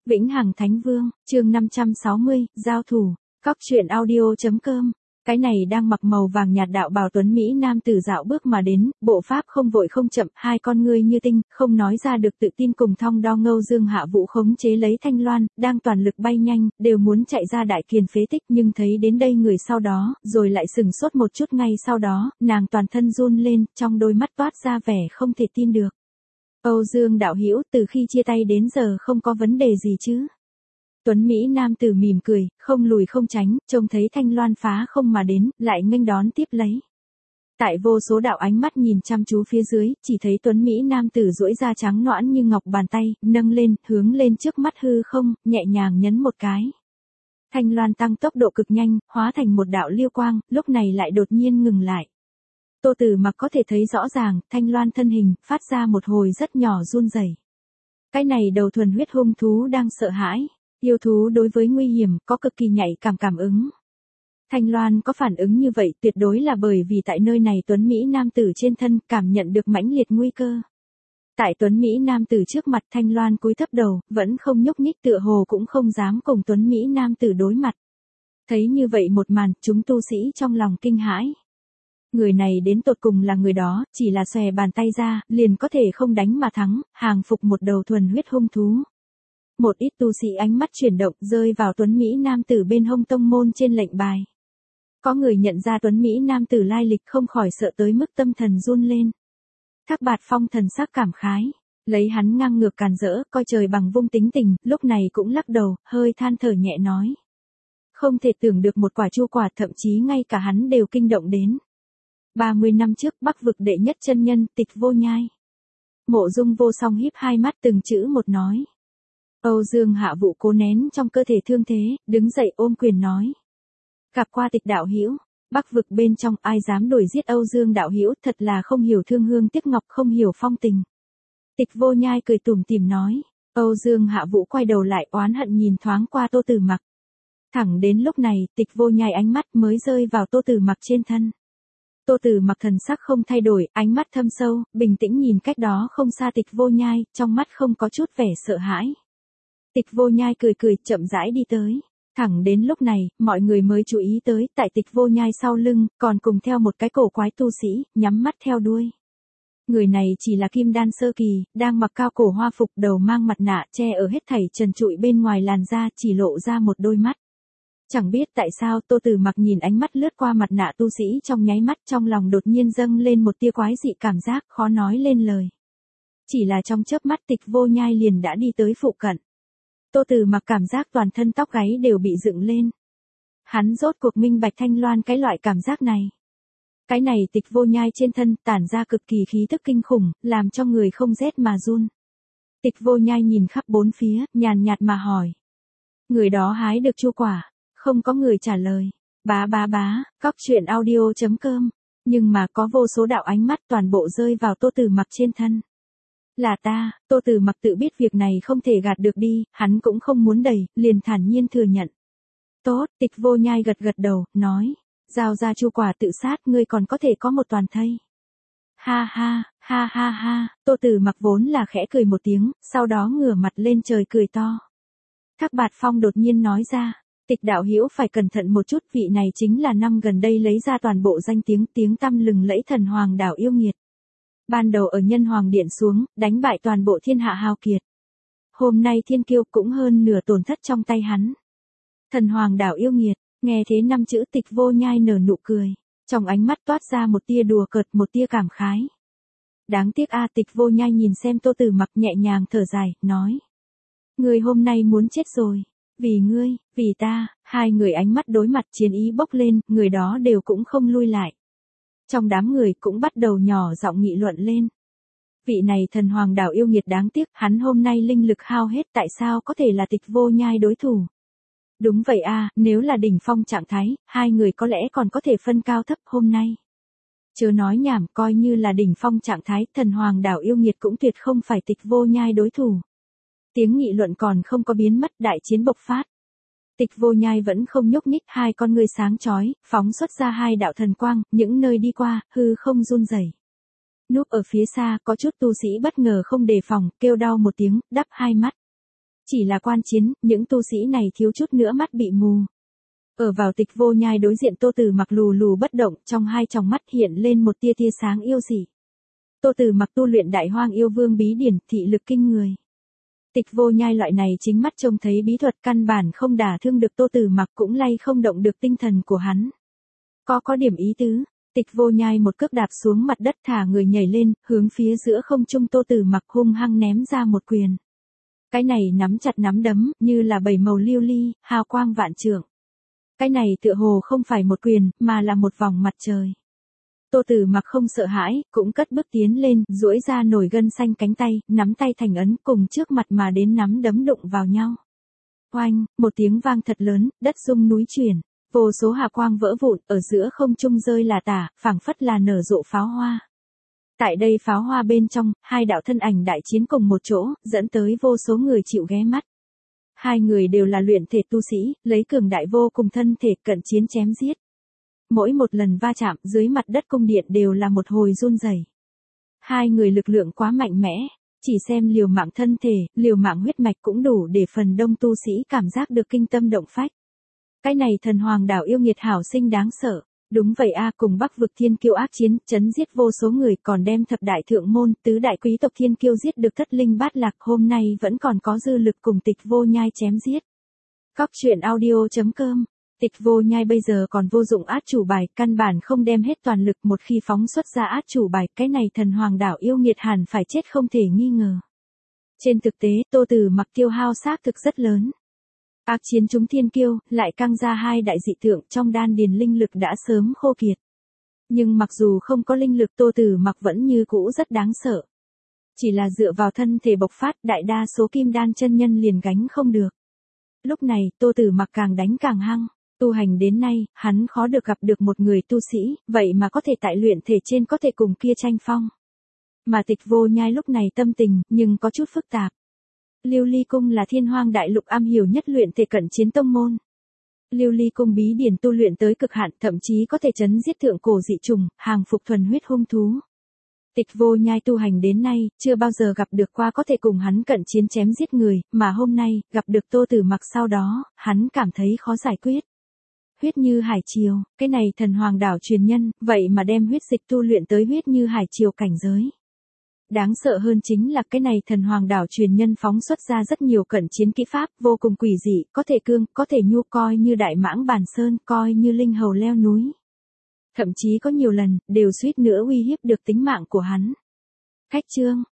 Vĩnh Hằng Thánh Vương, chương 560, giao thủ, cóc truyện audio.com. Cái này đang mặc màu vàng nhạt đạo bào tuấn Mỹ nam tử dạo bước mà đến, bộ pháp không vội không chậm, hai con ngươi như tinh, không nói ra được tự tin cùng thong đo Ngâu Dương Hạ Vũ khống chế lấy Thanh Loan, đang toàn lực bay nhanh, đều muốn chạy ra đại kiền phế tích nhưng thấy đến đây người sau đó, rồi lại sừng sốt một chút ngay sau đó, nàng toàn thân run lên, trong đôi mắt toát ra vẻ không thể tin được. Âu Dương đạo hữu từ khi chia tay đến giờ không có vấn đề gì chứ? Tuấn Mỹ nam tử mỉm cười, không lùi không tránh, trông thấy Thanh Loan phá không mà đến, lại nghênh đón tiếp lấy. Tại vô số đạo ánh mắt nhìn chăm chú phía dưới, chỉ thấy Tuấn Mỹ nam tử duỗi ra trắng nõn như ngọc bàn tay, nâng lên, hướng lên trước mắt hư không, nhẹ nhàng nhấn một cái. Thanh Loan tăng tốc độ cực nhanh, hóa thành một đạo liêu quang, lúc này lại đột nhiên ngừng lại. Tô Tử Mặc có thể thấy rõ ràng, Thanh Loan thân hình, phát ra một hồi rất nhỏ run rẩy. Cái này đầu thuần huyết hung thú đang sợ hãi. Yêu thú đối với nguy hiểm, có cực kỳ nhạy cảm ứng. Thanh Loan có phản ứng như vậy tuyệt đối là bởi vì tại nơi này Tuấn Mỹ nam tử trên thân cảm nhận được mãnh liệt nguy cơ. Tại Tuấn Mỹ nam tử trước mặt Thanh Loan cúi thấp đầu, vẫn không nhúc nhích tựa hồ cũng không dám cùng Tuấn Mỹ nam tử đối mặt. Thấy như vậy một màn, chúng tu sĩ trong lòng kinh hãi. Người này đến tột cùng là người đó, chỉ là xòe bàn tay ra, liền có thể không đánh mà thắng, hàng phục một đầu thuần huyết hung thú. Một ít tu sĩ ánh mắt chuyển động rơi vào Tuấn Mỹ nam tử bên hông tông môn trên lệnh bài. Có người nhận ra Tuấn Mỹ nam tử lai lịch không khỏi sợ tới mức tâm thần run lên. Thác Bạt Phong thần sắc cảm khái, lấy hắn ngang ngược càn rỡ, coi trời bằng vung tính tình, lúc này cũng lắc đầu, hơi than thở nhẹ nói. Không thể tưởng được một quả chu quả thậm chí ngay cả hắn đều kinh động đến. 30 năm trước Bắc vực đệ nhất chân nhân Tịch Vô Nhai. Mộ Dung Vô Song híp hai mắt từng chữ một nói. Âu Dương Hạ Vũ cố nén trong cơ thể thương thế, đứng dậy ôm quyền nói. Gặp qua Tịch đạo hữu, Bắc vực bên trong ai dám đuổi giết Âu Dương đạo hữu, thật là không hiểu thương hương tiếc ngọc, không hiểu phong tình. Tịch Vô Nhai cười tủm tỉm nói. Âu Dương Hạ Vũ quay đầu lại oán hận nhìn thoáng qua Tô Tử Mặc. Thẳng đến lúc này, Tịch Vô Nhai ánh mắt mới rơi vào Tô Tử Mặc trên thân. Tô Tử Mặc thần sắc không thay đổi, ánh mắt thâm sâu, bình tĩnh nhìn cách đó không xa Tịch Vô Nhai, trong mắt không có chút vẻ sợ hãi. Tịch Vô Nhai cười cười, chậm rãi đi tới. Thẳng đến lúc này, mọi người mới chú ý tới, tại Tịch Vô Nhai sau lưng, còn cùng theo một cái cổ quái tu sĩ, nhắm mắt theo đuôi. Người này chỉ là kim đan sơ kỳ, đang mặc cao cổ hoa phục, đầu mang mặt nạ, che ở hết thảy trần trụi bên ngoài làn da, chỉ lộ ra một đôi mắt. Chẳng biết tại sao Tô Tử Mặc nhìn ánh mắt lướt qua mặt nạ tu sĩ trong nháy mắt, trong lòng đột nhiên dâng lên một tia quái dị cảm giác khó nói lên lời. Chỉ là trong chớp mắt Tịch Vô Nhai liền đã đi tới phụ cận. Tô Tử Mặc cảm giác toàn thân tóc gáy đều bị dựng lên. Hắn rốt cuộc minh bạch Thanh Loan cái loại cảm giác này. Cái này Tịch Vô Nhai trên thân tản ra cực kỳ khí tức kinh khủng, làm cho người không rét mà run. Tịch Vô Nhai nhìn khắp bốn phía, nhàn nhạt mà hỏi. Người đó hái được chu quả? Không có người trả lời. Bá, cóc truyện audio.com. Nhưng mà có vô số đạo ánh mắt toàn bộ rơi vào Tô Tử Mặc trên thân. Là ta, Tô Tử Mặc tự biết việc này không thể gạt được đi, hắn cũng không muốn đẩy, liền thản nhiên thừa nhận. Tốt, Tịch Vô Nhai gật đầu, nói. Giao ra chu quả tự sát, ngươi còn có thể có một toàn thây. Ha, Tô Tử Mặc vốn là khẽ cười một tiếng, sau đó ngửa mặt lên trời cười to. Thác Bạt Phong đột nhiên nói ra. Tịch đạo hữu phải cẩn thận một chút, vị này chính là năm gần đây lấy ra toàn bộ danh tiếng tăm lừng lẫy Thần Hoàng đảo yêu nghiệt. Ban đầu ở Nhân Hoàng Điện xuống, đánh bại toàn bộ thiên hạ hào kiệt. Hôm nay thiên kiêu cũng hơn nửa tổn thất trong tay hắn. Thần Hoàng đảo yêu nghiệt, nghe thế năm chữ Tịch Vô Nhai nở nụ cười. Trong ánh mắt toát ra một tia đùa cợt, một tia cảm khái. Đáng tiếc a, Tịch Vô Nhai nhìn xem Tô Tử Mặc nhẹ nhàng thở dài, nói. Người hôm nay muốn chết rồi. Vì ngươi, vì ta, hai người ánh mắt đối mặt chiến ý bốc lên, người đó đều cũng không lui lại. Trong đám người cũng bắt đầu nhỏ giọng nghị luận lên. Vị này Thần Hoàng đảo yêu nghiệt đáng tiếc, hắn hôm nay linh lực hao hết, tại sao có thể là Tịch Vô Nhai đối thủ? Đúng vậy a, nếu là đỉnh phong trạng thái, hai người có lẽ còn có thể phân cao thấp hôm nay. Chớ nói nhảm, coi như là đỉnh phong trạng thái, Thần Hoàng đảo yêu nghiệt cũng tuyệt không phải Tịch Vô Nhai đối thủ. Tiếng nghị luận còn không có biến mất, đại chiến bộc phát. Tịch Vô Nhai vẫn không nhúc nhích, hai con ngươi sáng chói, phóng xuất ra hai đạo thần quang, những nơi đi qua, hư không run rẩy. Núp ở phía xa, có chút tu sĩ bất ngờ không đề phòng, kêu đau một tiếng, đắp hai mắt. Chỉ là quan chiến, những tu sĩ này thiếu chút nữa mắt bị mù. Ở vào Tịch Vô Nhai đối diện Tô Tử Mặc lù lù bất động, trong hai tròng mắt hiện lên một tia tia sáng yêu dị. Tô Tử Mặc tu luyện Đại Hoang Yêu Vương bí điển, thị lực kinh người. Tịch Vô Nhai loại này chính mắt trông thấy bí thuật căn bản không đả thương được Tô Tử Mặc, cũng lay không động được tinh thần của hắn. Có điểm ý tứ. Tịch Vô Nhai một cước đạp xuống mặt đất, thả người nhảy lên, hướng phía giữa không trung Tô Tử Mặc hung hăng ném ra một quyền. Cái này nắm chặt nắm đấm, như là bảy màu lưu ly, hào quang vạn trượng. Cái này tựa hồ không phải một quyền, mà là một vòng mặt trời. Tô Tử Mặc không sợ hãi, cũng cất bước tiến lên, duỗi ra nổi gân xanh cánh tay, nắm tay thành ấn cùng trước mặt mà đến nắm đấm đụng vào nhau. Oanh, một tiếng vang thật lớn, đất rung núi chuyển, vô số hào quang vỡ vụn, ở giữa không trung rơi là tả, phảng phất là nở rộ pháo hoa. Tại đây pháo hoa bên trong, hai đạo thân ảnh đại chiến cùng một chỗ, dẫn tới vô số người chịu ghé mắt. Hai người đều là luyện thể tu sĩ, lấy cường đại vô cùng thân thể cận chiến chém giết. Mỗi một lần va chạm dưới mặt đất cung điện đều là một hồi run rẩy. Hai người lực lượng quá mạnh mẽ, chỉ xem liều mạng thân thể, liều mạng huyết mạch cũng đủ để phần đông tu sĩ cảm giác được kinh tâm động phách. Cái này thần hoàng đảo yêu nghiệt hảo sinh đáng sợ. Đúng vậy a, cùng Bắc vực thiên kiêu ác chiến, chấn giết vô số người, còn đem thập đại thượng môn, tứ đại quý tộc thiên kiêu giết được thất linh bát lạc, hôm nay vẫn còn có dư lực cùng Tịch Vô Nhai chém giết. Cóc truyện audio.com. Tịch Vô Nhai bây giờ còn vô dụng át chủ bài, căn bản không đem hết toàn lực, một khi phóng xuất ra át chủ bài, cái này thần hoàng đảo yêu nghiệt hẳn phải chết không thể nghi ngờ. Trên thực tế, Tô Tử Mặc tiêu hao xác thực rất lớn. Ác chiến chúng thiên kiêu, lại căng ra hai đại dị tượng, trong đan điền linh lực đã sớm khô kiệt. Nhưng mặc dù không có linh lực, Tô Tử Mặc vẫn như cũ rất đáng sợ. Chỉ là dựa vào thân thể bộc phát, đại đa số kim đan chân nhân liền gánh không được. Lúc này, Tô Tử Mặc càng đánh càng hăng. Tu hành đến nay, hắn khó được gặp được một người tu sĩ, vậy mà có thể tại luyện thể trên có thể cùng kia tranh phong. Mà Tịch Vô Nhai lúc này tâm tình, nhưng có chút phức tạp. Lưu Ly Cung là Thiên Hoang đại lục am hiểu nhất luyện thể cận chiến tông môn. Lưu Ly Cung bí điển tu luyện tới cực hạn, thậm chí có thể chấn giết thượng cổ dị trùng, hàng phục thuần huyết hung thú. Tịch Vô Nhai tu hành đến nay, chưa bao giờ gặp được qua có thể cùng hắn cận chiến chém giết người, mà hôm nay, gặp được Tô Tử Mặc sau đó, hắn cảm thấy khó giải quyết. Huyết như hải triều, cái này thần hoàng đảo truyền nhân, vậy mà đem huyết dịch tu luyện tới huyết như hải triều cảnh giới. Đáng sợ hơn chính là cái này thần hoàng đảo truyền nhân phóng xuất ra rất nhiều cận chiến kỹ pháp, vô cùng quỷ dị, có thể cương, có thể nhu, coi như đại mãng bàn sơn, coi như linh hầu leo núi. Thậm chí có nhiều lần, đều suýt nữa uy hiếp được tính mạng của hắn. Khách chương.